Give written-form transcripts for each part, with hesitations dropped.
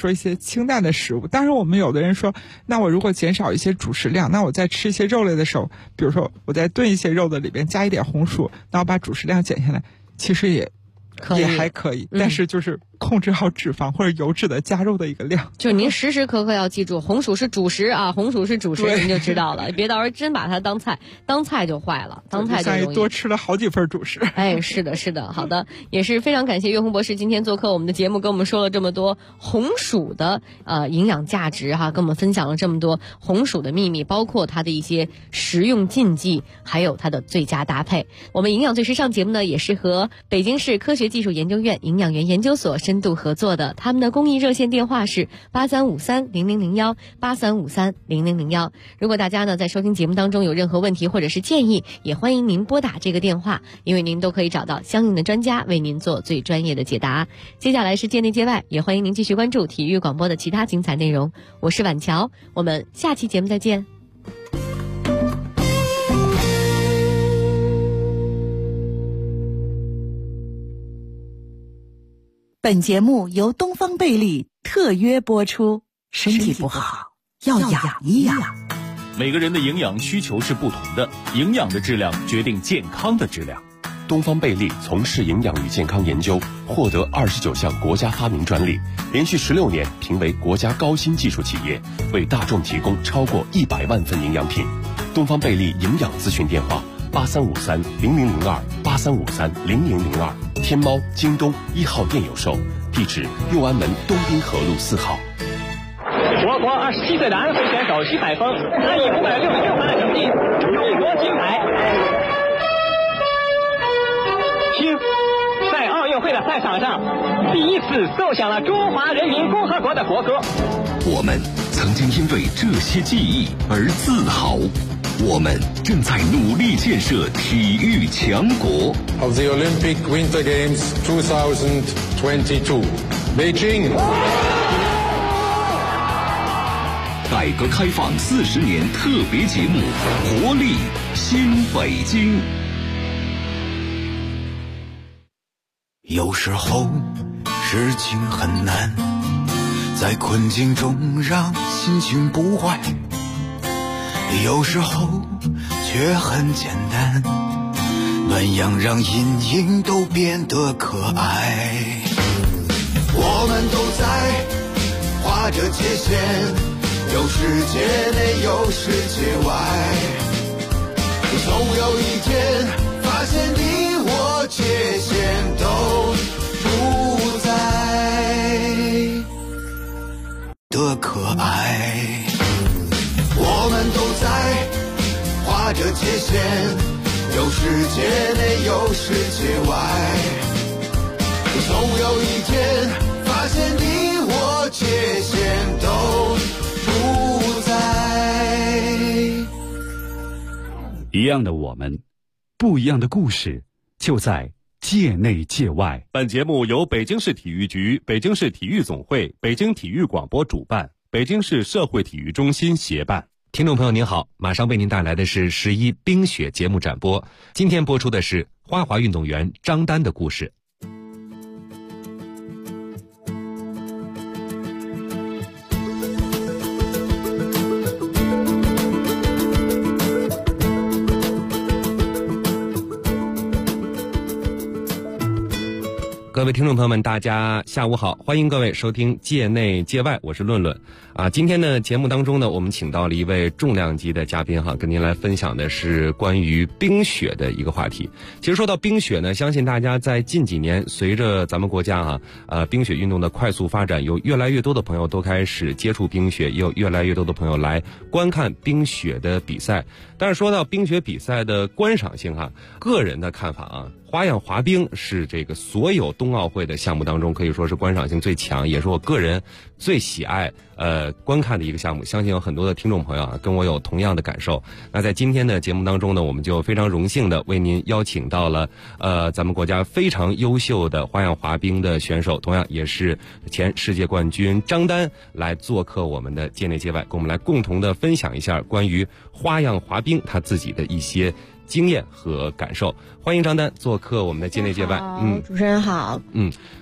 说一些清淡的食物。当然我们有的人说，那我如果减少一些主食量，那我在吃一些肉类的时候，比如说我在炖一些肉的里边加一点红薯，那我把主食量减下来，其实也还可以，但是就是控制好脂肪或者油脂的加入的一个量。 就您时时刻刻要记住，红薯是主食啊，红薯是主食，您就知道了，别到时候真把它当菜就坏了，当菜就容易多吃了好几份主食。 哎，是的，是的，好的，也是非常感谢岳红博士今天做客我们的节目，跟我们说了这么多红薯的营养价值哈，跟我们分享了这么多红薯的秘密，包括它的一些食用禁忌，还有它的最佳搭配。我们营养最时尚节目呢，也是和北京市科学技术研究院营养员研究所深度合作的，他们的公益热线电话是83530001 83530001。如果大家呢在收听节目当中有任何问题或者是建议，也欢迎您拨打这个电话，因为您都可以找到相应的专家为您做最专业的解答。接下来是界内界外，也欢迎您继续关注体育广播的其他精彩内容。我是婉乔，我们下期节目再见。 本节目由东方贝利特约播出，身体不好要养一养。 每个人的营养需求是不同的，营养的质量决定健康的质量。 东方贝利从事营养与健康研究，获得29项国家发明专利，连续16年评为国家高新技术企业，为大众提供超过100万份营养品。东方贝利营养咨询电话83530002 83530002，天猫、京东1号店有售，地址右安门东滨河路4号。 我国27岁的安徽选手徐海峰，他以566分的成绩勇夺金牌。听，在奥运会的赛场上，第一次奏响了中华人民共和国的国歌。 我们曾经因为这些记忆而自豪。我们正在努力建设体育强国。 Of the Olympic Winter Games 2022, Beijing. 改革开放40年特别节目，活力新北京。 有时候事情很难，在困境中让心情不坏。有时候却很简单，暖阳让阴影都变得可爱。我们都在画着界限，有世界内有世界外，总有一天发现你我界限都不在的可爱。我们都在画着界限，有世界内有世界外，总有一天发现你我界限都不在。 一样的我们，不一样的故事，就在界内界外。本节目由北京市体育局、北京市体育总会、北京体育广播主办，北京市社会体育中心协办。 听众朋友您好，马上为您带来的是11冰雪节目展播。今天播出的是花滑运动员张丹的故事。各位听众朋友们，大家下午好，欢迎各位收听界内界外，我是论论啊。今天呢节目当中呢，我们请到了一位重量级的嘉宾哈，跟您来分享的是关于冰雪的一个话题。其实说到冰雪呢，相信大家在近几年随着咱们国家冰雪运动的快速发展，有越来越多的朋友都开始接触冰雪，也有越来越多的朋友来观看冰雪的比赛。但是说到冰雪比赛的观赏性个人的看法花样滑冰是这个所有冬奥会的项目当中可以说是观赏性最强，也是我个人最喜爱观看的一个项目。相信有很多的听众朋友跟我有同样的感受。那在今天的节目当中呢，我们就非常荣幸的为您邀请到了咱们国家非常优秀的花样滑冰的选手，同样也是前世界冠军张丹来做客我们的界内界外，跟我们来共同的分享一下关于花样滑冰他自己的一些经验和感受。欢迎张丹做客我们的界内界外。 主持人好。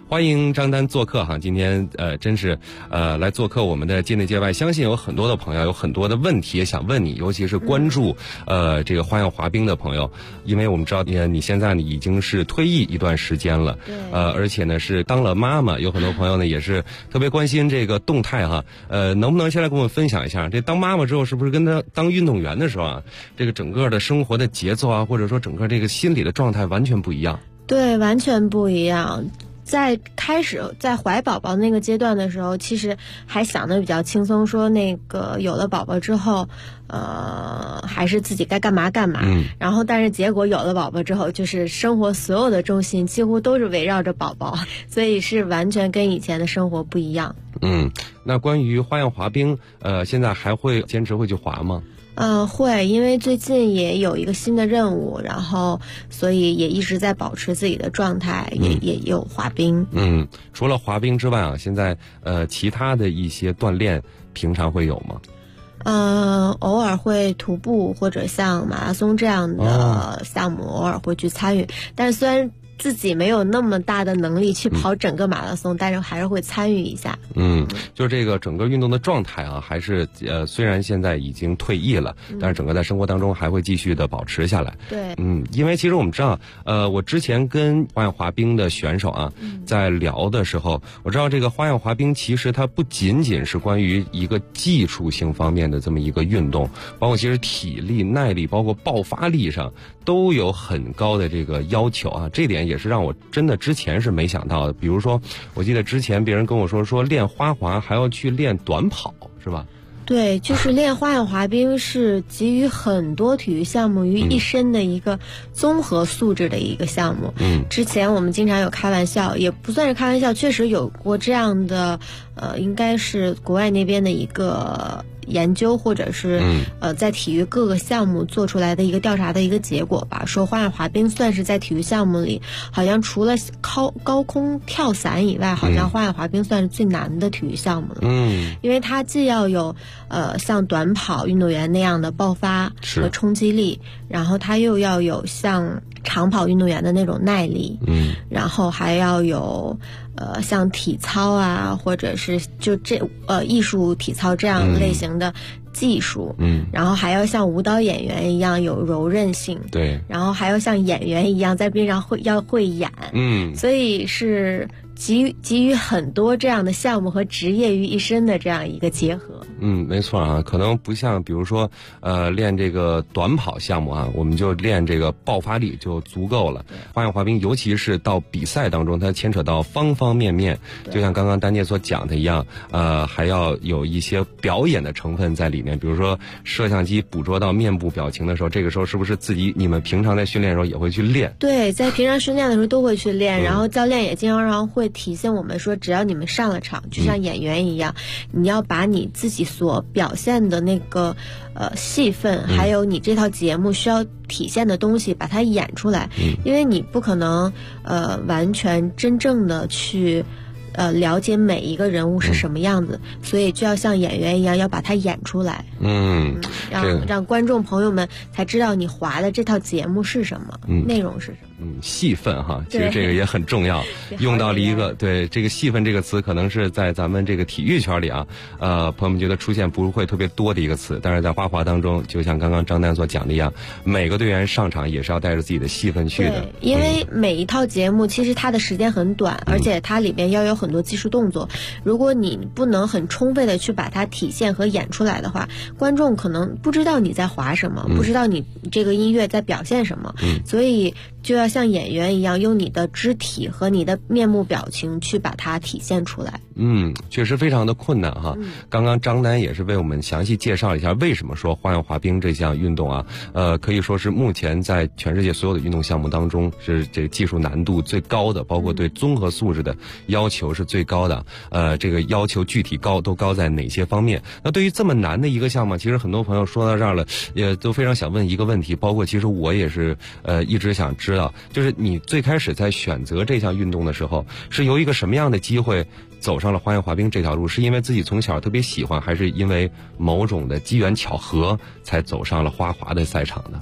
欢迎张丹做客哈，今天真是来做客我们的界内界外，相信有很多的朋友有很多的问题也想问你，尤其是关注这个花样滑冰的朋友，因为我们知道你现在呢已经是退役一段时间了，而且呢是当了妈妈，有很多朋友呢也是特别关心这个动态哈，能不能先来跟我们分享一下，这当妈妈之后是不是跟他当运动员的时候啊，这个整个的生活的节奏啊，或者说整个这个心理的状态完全不一样？ 对，完全不一样。在开始在怀宝宝那个阶段的时候，其实还想的比较轻松，说那个有了宝宝之后，还是自己该干嘛干嘛。然后，但是结果有了宝宝之后，就是生活所有的重心几乎都是围绕着宝宝，所以是完全跟以前的生活不一样。 那关于花样滑冰，现在还会坚持会去滑吗？ 会，因为最近也有一个新的任务，然后所以也一直在保持自己的状态，也有滑冰。 除了滑冰之外啊，现在其他的一些锻炼平常会有吗？ 偶尔会徒步或者像马拉松这样的项目，偶尔会去参与，但是虽然自己没有那么大的能力去跑整个马拉松，但是还是会参与一下。 就是这个整个运动的状态啊，还是虽然现在已经退役了，但是整个在生活当中还会继续的保持下来。 对， 因为其实我们知道，我之前跟花样滑冰的选手啊，在聊的时候，我知道这个花样滑冰其实它不仅仅是关于一个技术性方面的这么一个运动，包括其实体力、耐力，包括爆发力上都有很高的这个要求啊，这点也是让我真的之前是没想到的。比如说，我记得之前别人跟我说练花滑还要去练短跑，是吧？ 对，就是练花样滑冰是集于很多体育项目于一身的一个综合素质的一个项目。之前我们经常有开玩笑，也不算是开玩笑，确实有过这样的，应该是国外那边的一个研究，或者是在体育各个项目做出来的一个调查的一个结果吧，说花样滑冰算是在体育项目里，好像除了高空跳伞以外，好像花样滑冰算是最难的体育项目了。因为它既要有像短跑运动员那样的爆发和冲击力，然后它又要有像长跑运动员的那种耐力，然后还要有像体操啊，或者是就艺术体操这样类型的技术，然后还要像舞蹈演员一样有柔韧性， 对， 然后还要像演员一样在边上会演，所以是集于很多这样的项目和职业于一身的这样一个结合。 没错啊，可能不像比如说练这个短跑项目啊，我们就练这个爆发力就足够了。花样滑冰尤其是到比赛当中，它牵扯到方方面面，就像刚刚丹姐所讲的一样，还要有一些表演的成分在里面。比如说摄像机捕捉到面部表情的时候，这个时候是不是你们平常在训练的时候也会去练？ 对，在平常训练的时候都会去练，然后教练也经常会提醒我们说，只要你们上了场，就像演员一样，你要把你自己所表现的那个戏份，还有你这套节目需要体现的东西，把它演出来。因为你不可能完全真正的去了解每一个人物是什么样子，所以就要像演员一样，要把它演出来。让观众朋友们才知道你滑的这套节目是什么，内容是什么。 戏份哈，其实这个也很重要。用到了一个对这个戏份这个词，可能是在咱们这个体育圈里啊，朋友们觉得出现不会特别多的一个词，但是在花滑当中，就像刚刚张丹所讲的一样，每个队员上场也是要带着自己的戏份去的。 因为每一套节目其实它的时间很短，而且它里面要有很多技术动作，如果你不能很充分的去把它体现和演出来的话，观众可能不知道你在滑什么，不知道你这个音乐在表现什么，所以就要像演员一样，用你的肢体和你的面部表情去把它体现出来。 确实非常的困难哈。刚刚张丹也是为我们详细介绍一下为什么说花样滑冰这项运动啊，可以说是目前在全世界所有的运动项目当中是这个技术难度最高的，包括对综合素质的要求是最高的。这个要求具体都高在哪些方面？那对于这么难的一个项目，其实很多朋友说到这儿了，也都非常想问一个问题，包括其实我也是一直想知道，就是你最开始在选择这项运动的时候，是由一个什么样的机会走上了花样滑冰这条路？是因为自己从小特别喜欢，还是因为某种的机缘巧合才走上了花滑的赛场呢？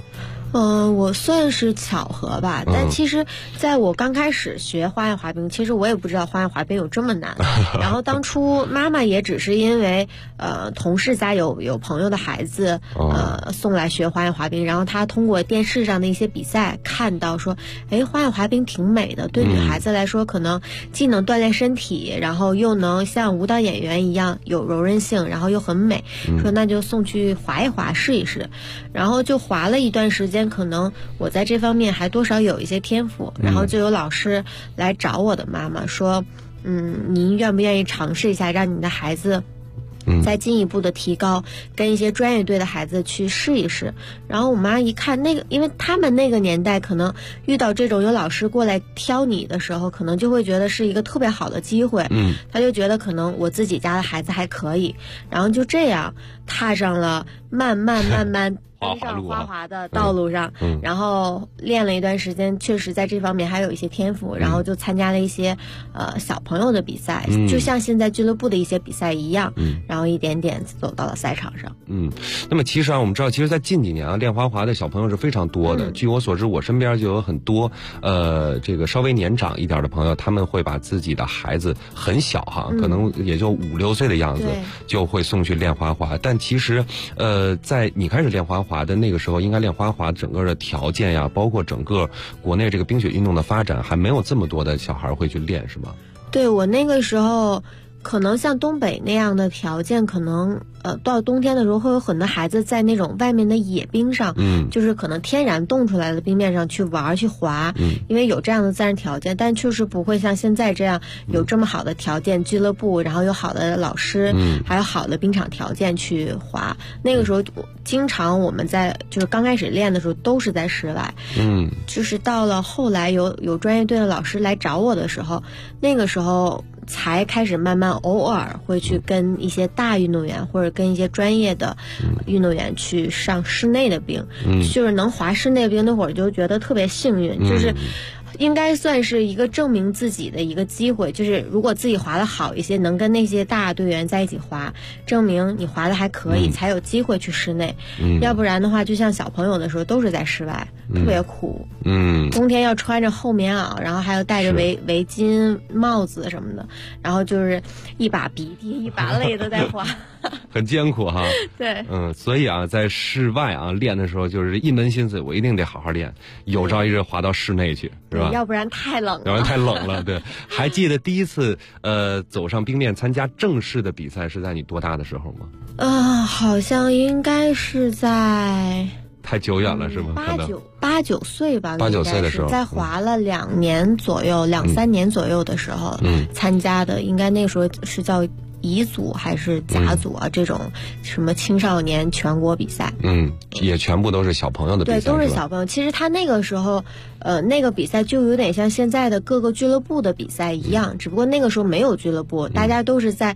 我算是巧合吧，但其实在我刚开始学花样滑冰，其实我也不知道花样滑冰有这么难。然后当初妈妈也只是因为同事家有朋友的孩子送来学花样滑冰，然后她通过电视上的一些比赛看到说，哎，花样滑冰挺美的，对女孩子来说可能既能锻炼身体，然后又能像舞蹈演员一样有柔韧性，然后又很美，说那就送去滑一滑试一试。然后就滑了一段时间，可能我在这方面还多少有一些天赋，然后就有老师来找我的妈妈说，您愿不愿意尝试一下，让你的孩子再进一步的提高，跟一些专业队的孩子去试一试。然后我妈一看那个，因为他们那个年代可能遇到这种有老师过来挑你的时候，可能就会觉得是一个特别好的机会，他就觉得可能我自己家的孩子还可以，然后就这样踏上了慢慢登上花滑的道路上，然后练了一段时间，确实在这方面还有一些天赋，然后就参加了一些小朋友的比赛，就像现在俱乐部的一些比赛一样，然后一点点走到了赛场上。 那么其实我们知道，其实在近几年练花滑的小朋友是非常多的。据我所知，我身边就有很多这个稍微年长一点的朋友，他们会把自己的孩子很小可能也就5、6岁的样子，就会送去练花滑。但其实在你开始练花滑的那个时候，应该练花滑整个的条件呀，包括整个国内这个冰雪运动的发展，还没有这么多的小孩会去练，是吗？ 对，我那个时候可能像东北那样的条件，可能到冬天的时候会有很多孩子在那种外面的野冰上，就是可能天然冻出来的冰面上去玩去滑，因为有这样的自然条件，但确实不会像现在这样有这么好的条件，俱乐部，然后有好的老师，还有好的冰场条件去滑。那个时候经常我们在就是刚开始练的时候都是在室外，就是到了后来有专业队的老师来找我的时候，那个时候才开始慢慢偶尔会去跟一些大运动员或者跟一些专业的运动员去上室内的冰，就是能滑室内冰，那会儿就觉得特别幸运，就是应该算是一个证明自己的一个机会，就是如果自己滑得好一些，能跟那些大队员在一起滑，证明你滑得还可以，才有机会去室内，要不然的话就像小朋友的时候都是在室外，特别苦，冬天要穿着厚棉袄，然后还要戴着围巾帽子什么的，然后就是一把鼻涕一把泪都在滑很艰苦哈。 对， 所以在室外练的时候，就是一门心思，我一定得好好练，有朝一日滑到室内去，是吧？ 要不然太冷了。 要不然太冷了，对。还记得第一次走上冰面参加正式的比赛是在你多大的时候吗？ 好像应该是在太久远了，是吗 ？8、9岁吧 ，8、9岁的时候， 在滑了2年左右，2、3年左右的时候参加的，应该那个时候是叫乙组还是甲组这种什么青少年全国比赛， 也全部都是小朋友的比赛， 对，都是小朋友。其实他那个时候，那个比赛就有点像现在的各个俱乐部的比赛一样，只不过那个时候没有俱乐部，大家都是在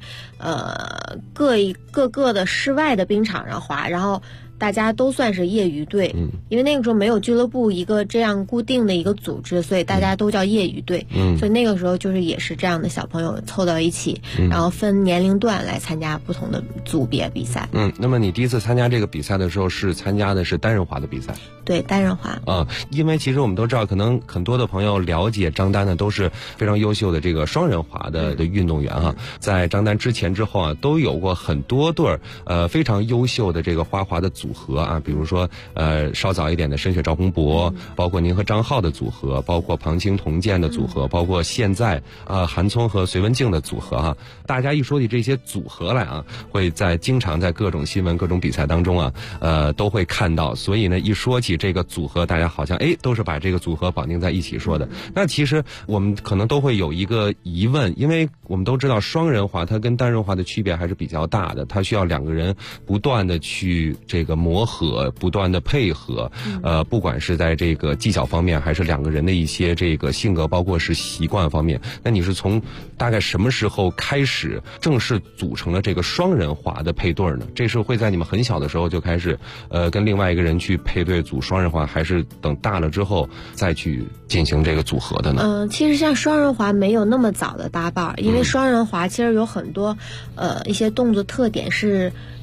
各个的室外的冰场上滑，然后大家都算是业余队，因为那个时候没有俱乐部一个这样固定的一个组织，所以大家都叫业余队。所以那个时候就是也是这样的小朋友凑到一起，然后分年龄段来参加不同的组别比赛。 那么你第一次参加这个比赛的时候是参加的是单人滑的比赛？ 对，单人滑。 因为其实我们都知道，可能很多的朋友了解张丹呢，都是非常优秀的这个双人滑的运动员在张丹之前之后都有过很多对非常优秀的这个花滑的组合比如说稍早一点的申雪赵宏博，包括您和张浩的组合，包括庞青童健的组合，包括现在韩聪和隋文静的组合大家一说起这些组合来会经常在各种新闻各种比赛当中都会看到，所以呢一说起这个组合，大家好像都是把这个组合绑定在一起说的。那其实我们可能都会有一个疑问，因为我们都知道双人滑它跟单人滑的区别还是比较大的，它需要2个人不断的去这个磨合，不断的配合，不管是在这个技巧方面，还是2个人的一些这个性格，包括是习惯方面。那你是从大概什么时候开始正式组成了这个双人滑的配对呢？这是会在你们很小的时候就开始跟另外一个人去配对组双人滑，还是等大了之后再去进行这个组合的呢？ 其实像双人滑没有那么早的搭伴，因为双人滑其实有很多一些动作特点是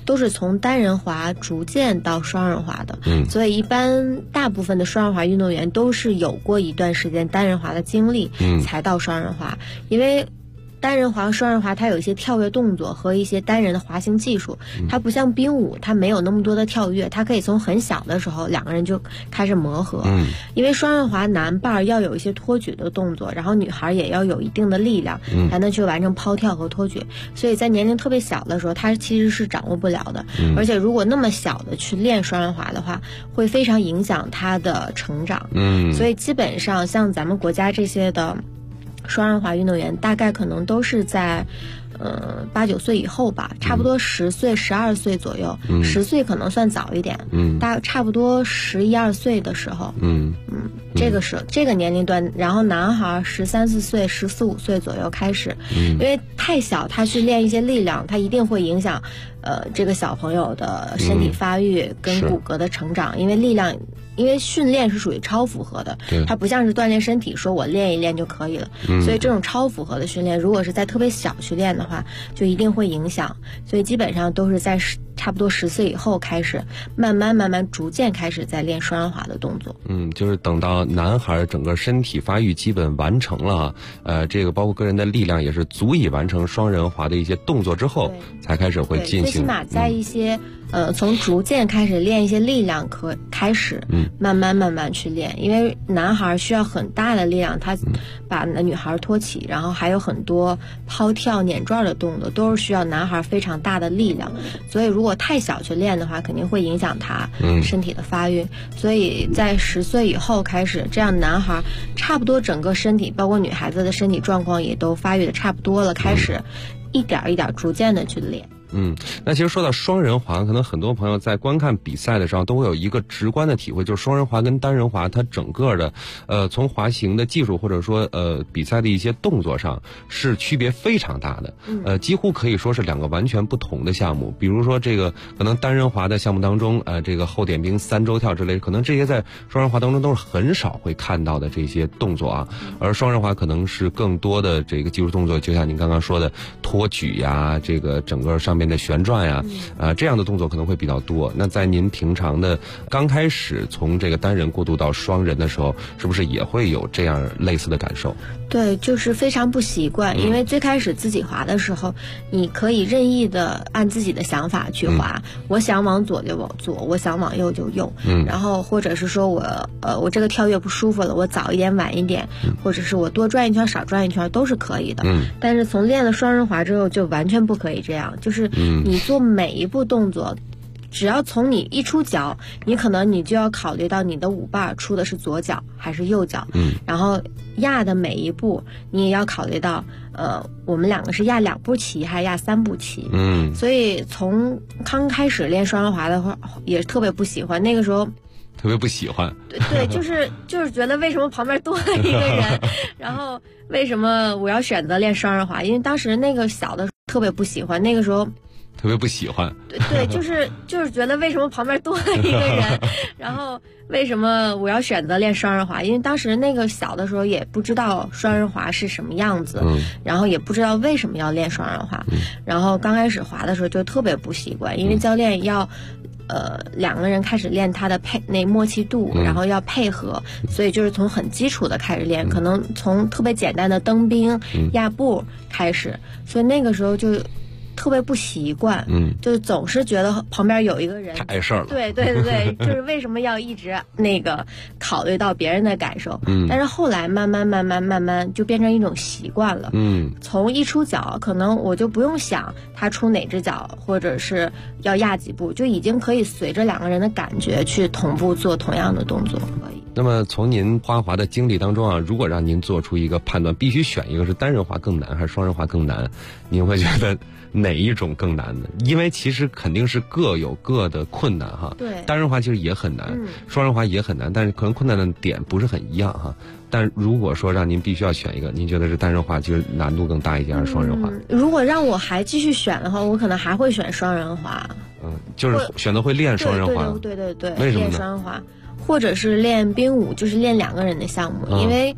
都是从单人滑逐渐到双人滑的。所以一般大部分的双人滑运动员都是有过一段时间单人滑的经历，才到双人滑。因为单人滑和双人滑它有一些跳跃动作和一些单人的滑行技术，它不像冰舞，它没有那么多的跳跃，它可以从很小的时候两个人就开始磨合。因为双人滑男伴要有一些托举的动作，然后女孩也要有一定的力量才能去完成抛跳和托举，所以在年龄特别小的时候他其实是掌握不了的。而且如果那么小的去练双人滑的话，会非常影响他的成长。所以基本上像咱们国家这些的双人滑运动员大概可能都是在8、9岁以后吧，差不多10岁、12岁左右，10岁可能算早一点，差不多11、12岁的时候，这个年龄段，然后男孩13、14岁、14、15岁左右开始，因为太小，他去练一些力量，他一定会影响这个小朋友的身体发育跟骨骼的成长，因为训练是属于超负荷的，它不像是锻炼身体，说我练一练就可以了。所以这种超负荷的训练，如果是在特别小去练的话，就一定会影响。所以基本上都是在差不多10岁以后开始，慢慢逐渐开始在练双人滑的动作。 就是等到男孩整个身体发育基本完成了，这个包括个人的力量也是足以完成双人滑的一些动作之后，才开始会进行。 最起码在一些从逐渐开始练一些力量开始，慢慢去练。因为男孩需要很大的力量，他把女孩托起，然后还有很多抛跳、碾转的动作，都是需要男孩非常大的力量。所以如果太小去练的话，肯定会影响他身体的发育。所以在10岁以后开始，这样男孩差不多整个身体，包括女孩子的身体状况也都发育的差不多了，开始一点一点逐渐的去练。 那其实说到双人滑，可能很多朋友在观看比赛的时候都会有一个直观的体会，就是双人滑跟单人滑它整个的从滑行的技术或者说比赛的一些动作上是区别非常大的，几乎可以说是两个完全不同的项目。比如说这个可能单人滑的项目当中，这个后点冰、3周跳之类，可能这些在双人滑当中都是很少会看到的这些动作啊。而双人滑可能是更多的这个技术动作，就像您刚刚说的托举呀，这个整个上面的旋转呀，这样的动作可能会比较多。那在您平常的刚开始从这个单人过渡到双人的时候，是不是也会有这样类似的感受？ 对，就是非常不习惯。因为最开始自己滑的时候，你可以任意的按自己的想法去滑，我想往左就往左，我想往右就右，然后或者是说我这个跳跃不舒服了，我早一点晚一点，或者是我多转一圈少转一圈都是可以的。但是从练了双人滑之后就完全不可以这样，就是你做每一步动作，只要从你一出脚，你可能你就要考虑到你的舞伴出的是左脚还是右脚，然后压的每一步你也要考虑到我们两个是压2步棋还是压3步棋。所以从刚开始练双人滑的话也特别不喜欢，那个时候特别不喜欢。 对，就是觉得为什么旁边多了一个人然后为什么我要选择练双人滑，因为当时那个小的特别不喜欢，那个时候特别不喜欢。 对，就是觉得为什么旁边多了一个人然后为什么我要选择练双人滑，因为当时那个小的时候也不知道双人滑是什么样子，然后也不知道为什么要练双人滑，然后刚开始滑的时候就特别不习惯，因为教练要2个人开始练他的默契度，然后要配合，所以就是从很基础的开始练，可能从特别简单的蹬冰、压步开始，所以那个时候就特别不习惯，就总是觉得旁边有一个人太碍事儿了。 对，就是为什么要一直考虑到别人的感受？但是后来慢慢就变成一种习惯了。从一出脚，可能我就不用想他出哪只脚，或者是要压几步，就已经可以随着2个人的感觉去同步做同样的动作。可以。 那么从您滑的经历当中啊，如果让您做出一个判断，必须选一个是单人滑更难还是双人滑更难，您会觉得哪一种更难呢？因为其实肯定是各有各的困难哈。 对， 单人滑其实也很难，双人滑也很难，但是可能困难的点不是很一样哈。但如果说让您必须要选一个，您觉得是单人滑其实难度更大一些，还是双人滑？ 如果让我还继续选的话，我可能还会选双人滑。 就是选择会练双人滑。 对， 为什么呢？ 练双人滑，或者是练冰舞，就是练2个人的项目，因为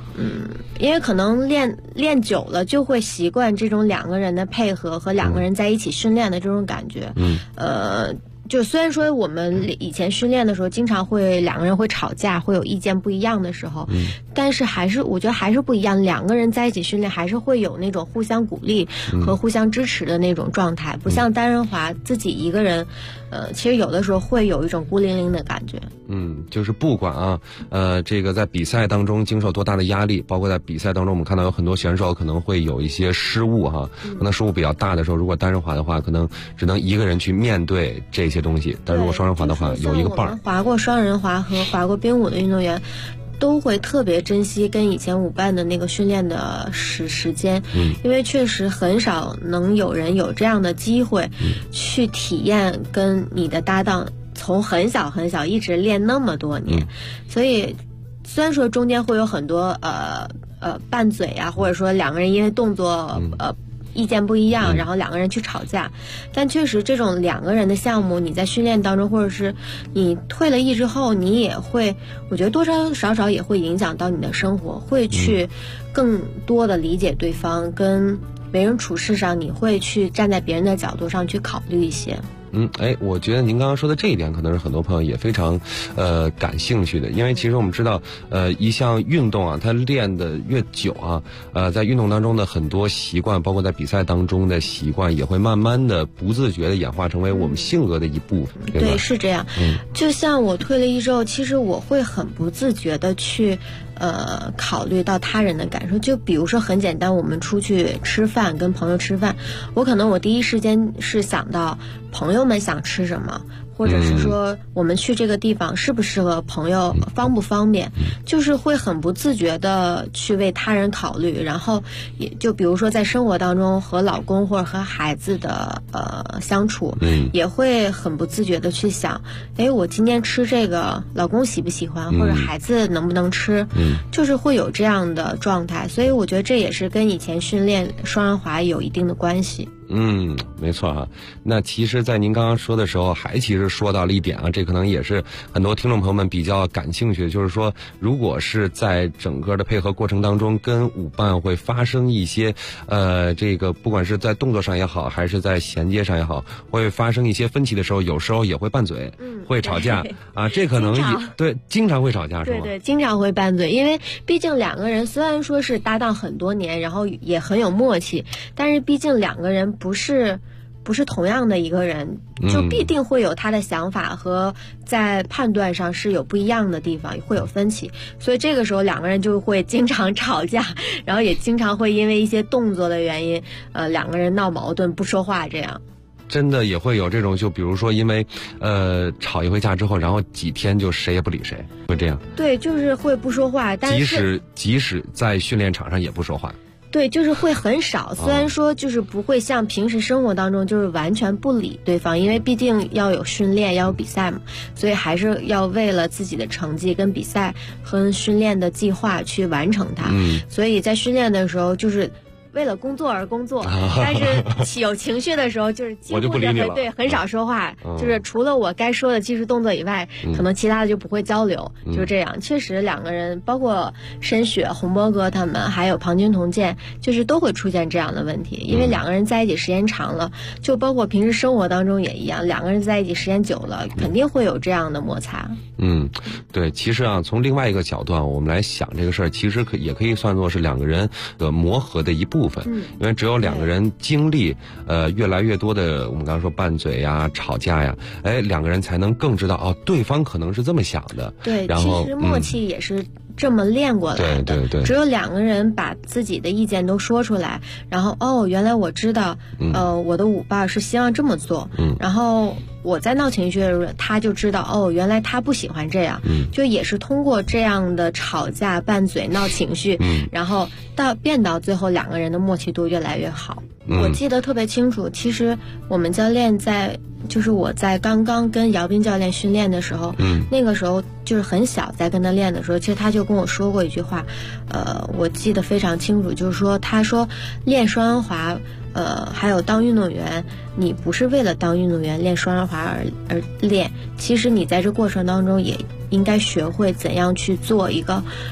因为可能练久了就会习惯这种两个人的配合和两个人在一起训练的这种感觉。就虽然说我们以前训练的时候经常会两个人会吵架，会有意见不一样的时候，但是我觉得还是不一样，两个人在一起训练还是会有那种互相鼓励和互相支持的那种状态，不像单人滑自己一个人，其实有的时候会有一种孤零零的感觉。 就是不管这个在比赛当中经受多大的压力，包括在比赛当中我们看到有很多选手可能会有一些失误可能失误比较大的时候，如果单人滑的话可能只能一个人去面对这些东西，但如果双人滑的话有一个伴儿。 滑过双人滑和滑过冰舞的运动员都会特别珍惜跟以前舞伴的那个训练的时间，因为确实很少能有人有这样的机会去体验跟你的搭档从很小很小一直练那么多年，所以虽然说中间会有很多拌嘴啊，或者说两个人因为动作意见不一样，然后两个人去吵架，但确实这种两个人的项目，你在训练当中，或者是你退了役之后，你也会，我觉得多多少少也会影响到你的生活，会去更多的理解对方，跟为人处事上，你会去站在别人的角度上去考虑一些。 我觉得您刚刚说的这一点可能是很多朋友也非常感兴趣的，因为其实我们知道一项运动它练得越久在运动当中的很多习惯，包括在比赛当中的习惯，也会慢慢的不自觉的演化成为我们性格的一部分，对吧？ 对，是这样。就像我退了役之后，其实我会很不自觉的去考虑到他人的感受，就比如说很简单，我们出去吃饭，跟朋友吃饭，我第一时间是想到朋友们想吃什么，或者是说我们去这个地方适不适合朋友，方不方便，就是会很不自觉的去为他人考虑，然后也就比如说在生活当中和老公或者和孩子的相处，也会很不自觉的去想，我今天吃这个老公喜不喜欢，或者孩子能不能吃，就是会有这样的状态，所以我觉得这也是跟以前训练双人滑有一定的关系。 没错那其实在您刚刚说的时候还其实说到了一点这可能也是很多听众朋友们比较感兴趣的，就是说如果是在整个的配合过程当中跟舞伴会发生一些这个不管是在动作上也好，还是在衔接上也好，会发生一些分歧的时候，有时候也会拌嘴，会吵架这可能也经常会吵架是吗？ 对，经常会拌嘴，因为毕竟两个人虽然说是搭档很多年，然后也很有默契，但是毕竟两个人不是同样的一个人，就必定会有他的想法和在判断上是有不一样的地方，会有分歧，所以这个时候两个人就会经常吵架，然后也经常会因为一些动作的原因两个人闹矛盾不说话这样。 真的也会有这种，就比如说因为吵一回架之后，然后几天就谁也不理谁，会这样？ 对，就是会不说话，但是即使在训练场上也不说话。 对，就是会很少，虽然说就是不会像平时生活当中就是完全不理对方，因为毕竟要有训练要有比赛嘛，所以还是要为了自己的成绩跟比赛和训练的计划去完成它。所以在训练的时候就是为了工作而工作，但是有情绪的时候就是几乎对很少说话，就是除了我该说的技术动作以外，可能其他的就不会交流，就这样。确实两个人包括申雪、洪波哥他们还有庞军、童健，就是都会出现这样的问题，因为两个人在一起时间长了，就包括平时生活当中也一样，两个人在一起时间久了，肯定会有这样的摩擦。 对，其实从另外一个角度我们来想这个事儿，其实也可以算作是两个人的磨合的一部分，因为只有两个人经历越来越多的我们刚刚说拌嘴呀、吵架呀，两个人才能更知道对方可能是这么想的。 对， 然后其实默契也是这么练过来的。 对， 只有两个人把自己的意见都说出来，然后原来我知道我的舞伴是希望这么做，然后我在闹情绪的时候他就知道原来他不喜欢这样，就也是通过这样的吵架拌嘴闹情绪，然后变到最后两个人的默契度越来越好。我记得特别清楚，其实我们教练就是我在刚刚跟姚斌教练训练的时候，那个时候就是很小，在跟他练的时候，其实他就跟我说过一句话，我记得非常清楚，就是说他说练双人滑还有当运动员，你不是为了当运动员练双人滑而练，其实你在这过程当中也应该学会怎样去做一个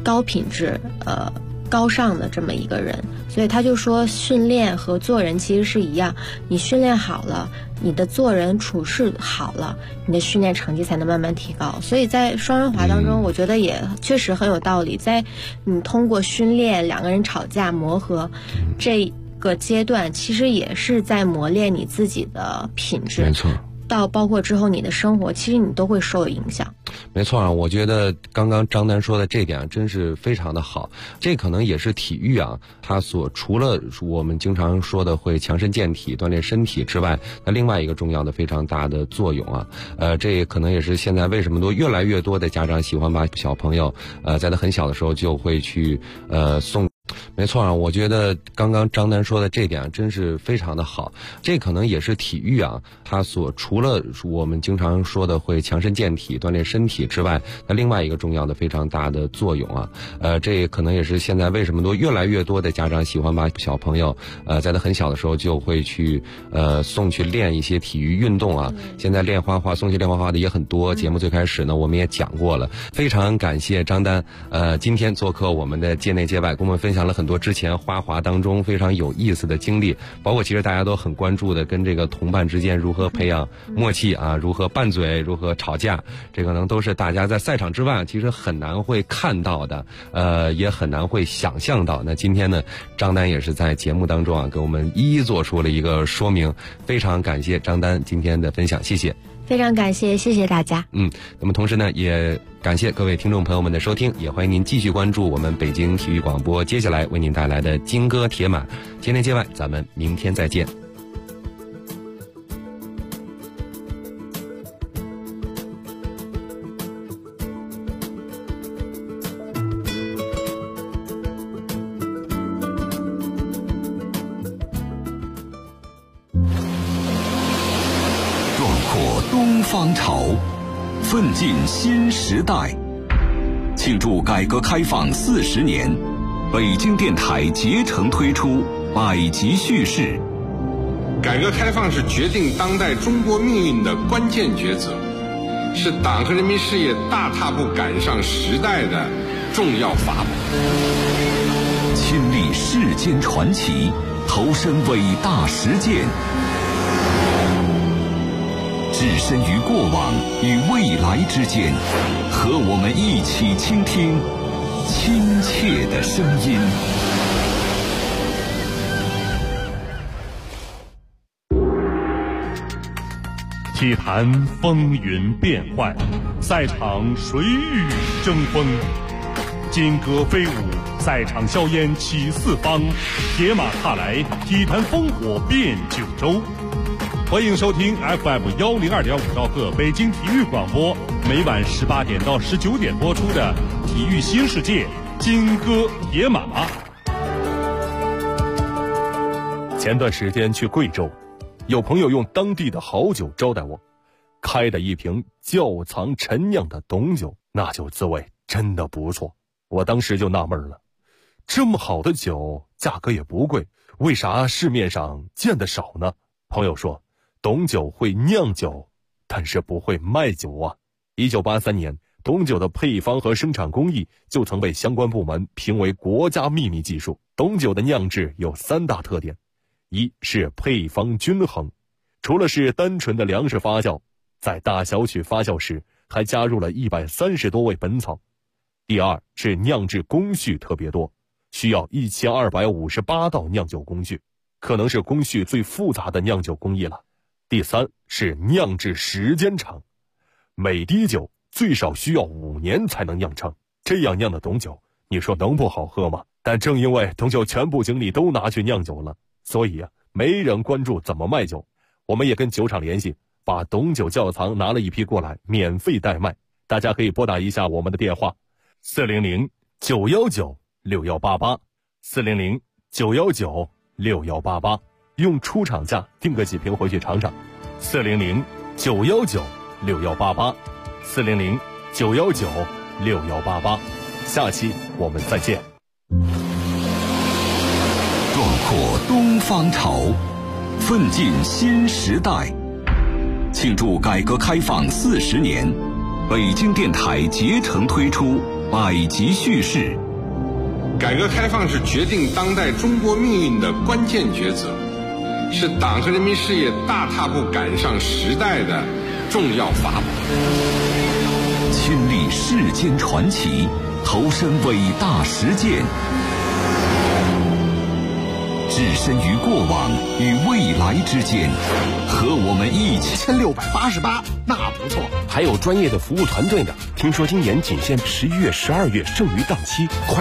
高品质高尚的这么一个人。所以他就说训练和做人其实是一样，你训练好了，你的做人处事好了，你的训练成绩才能慢慢提高。所以在双人滑当中，我觉得也确实很有道理，在你通过训练两个人吵架磨合这个阶段，其实也是在磨练你自己的品质， 没错， 到包括之后你的生活，其实你都会受影响。 没错啊，我觉得刚刚张丹说的这点真是非常的好。这可能也是体育啊，它除了我们经常说的会强身健体、锻炼身体之外，那另外一个重要的非常大的作用啊，这可能也是现在为什么越来越多的家长喜欢把小朋友在他很小的时候就会去送。没错啊，我觉得刚刚张丹说的这点真是非常的好。这可能也是体育啊，它除了我们经常说的会强身健体、锻炼身体之外，那另外一个重要的非常大的作用啊，这可能也是现在为什么越来越多的家长喜欢把小朋友在他很小的时候就会去送去练一些体育运动啊。现在练花滑、送去练花滑的也很多。节目最开始呢，我们也讲过了。非常感谢张丹，今天做客我们的界内界外，跟我们分享了很多之前花滑当中非常有意思的经历，包括其实大家都很关注的跟这个同伴之间如何培养默契啊，如何拌嘴，如何吵架，这可能都是大家在赛场之外其实很难会看到的，也很难会想象到。那今天呢，张丹也是在节目当中啊，给我们一一做出了一个说明。非常感谢张丹今天的分享，谢谢。 非常感谢，谢谢大家。 那么同时呢，也感谢各位听众朋友们的收听，也欢迎您继续关注我们北京体育广播接下来为您带来的金戈铁马。界内界外，咱们明天再见。 东方潮，奋进新时代。庆祝改革开放40年，北京电台竭诚推出百集叙事。 改革开放是决定当代中国命运的关键抉择，是党和人民事业大踏步赶上时代的重要法宝。 亲历世间传奇，投身伟大实践，置身于过往与未来之间，和我们一起倾听亲切的声音。 体坛风云变幻，赛场谁与争锋？金戈飞舞，赛场硝烟起四方，铁马踏来，体坛烽火遍九州。欢迎收听 FM102.5兆赫北京体育广播，每晚18点到19点播出的《体育新世界》金戈铁马。 前段时间去贵州，有朋友用当地的好酒招待我，开的一瓶窖藏陈酿的董酒，那酒滋味真的不错。我当时就纳闷了，这么好的酒，价格也不贵，为啥市面上见得少呢？朋友说，董酒会酿酒，但是不会卖酒啊。1983年，董酒的配方和生产工艺就曾被相关部门评为国家秘密技术。董酒的酿制有3大特点：一是配方均衡，除了是单纯的粮食发酵，在大小曲发酵时还加入了130多味本草；第二是酿制工序特别多，需要1258道酿酒工序，可能是工序最复杂的酿酒工艺了；第三是酿制时间长，每滴酒最少需要5年才能酿成，这样酿的董酒，你说能不好喝吗？但正因为董酒全部精力都拿去酿酒了，所以没人关注怎么卖酒。我们也跟酒厂联系，把董酒窖藏拿了一批过来，免费代卖。大家可以拨打一下我们的电话：400-919-6188 400-919-6188，用出厂价订个几瓶回去尝尝。400-919-6188 400-919-6188。下期我们再见。 壮阔东方潮，奋进新时代。庆祝改革开放40年，北京电台竭诚推出百集叙事。 改革开放是决定当代中国命运的关键抉择，是党和人民事业大踏步赶上时代的重要法宝。 亲历世间传奇，投身伟大实践，置身于过往与未来之间，和我们一起。 1688，那不错。 还有专业的服务团队呢。听说今年仅限11月、12月剩余档期，快